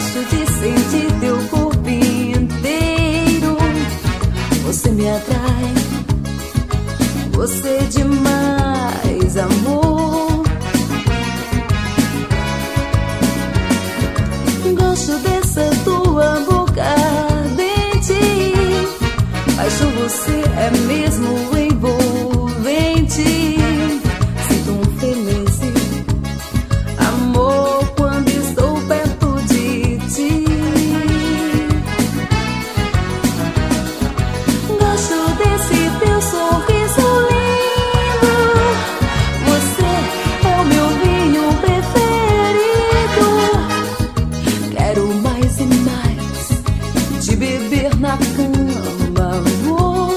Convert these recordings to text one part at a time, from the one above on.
Gosto de sentir teu corpo inteiro. Você me atrai, você é demais, amor. Gosto dessa tua boca ardente. Paixão, você é mesmo envolvente. Sinto um frenesi, amor, quando estou perto de ti. Gosto desse teu sorriso lindo. Você é o meu vinho preferido. Quero mais e mais te beber na cama, amor.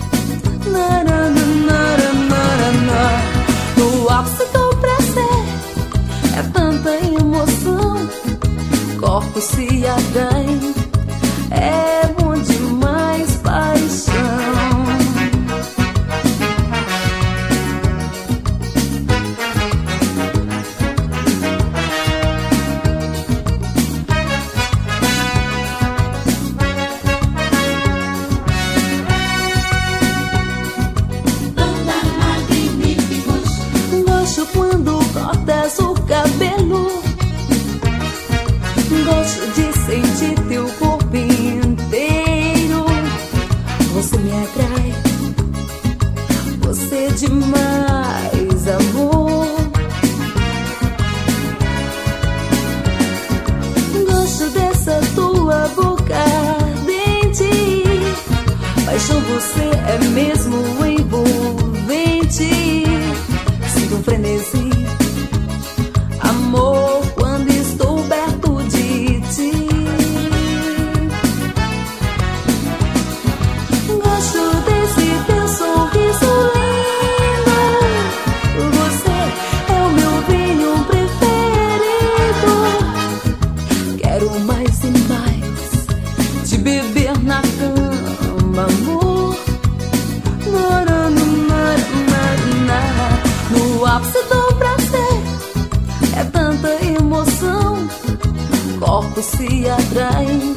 No ápice do prazer é tanta emoção, corpos se atraem, é bom demais, paixão. Gosto quando cortas o cabelo. Gosto de sentir teu corpo inteiro. Você me atrai, você é demais, amor. Gosto dessa tua boca ardente. Paixão, você é mesmo envolvente. Sinto um frenesi, amor, quando estou perto de ti. Gosto desse teu sorriso lindo. Você é o meu vinho preferido. Quero mais e mais te beber na cama, amor. No ápice do prazer é tanta emoção, corpos se atraem,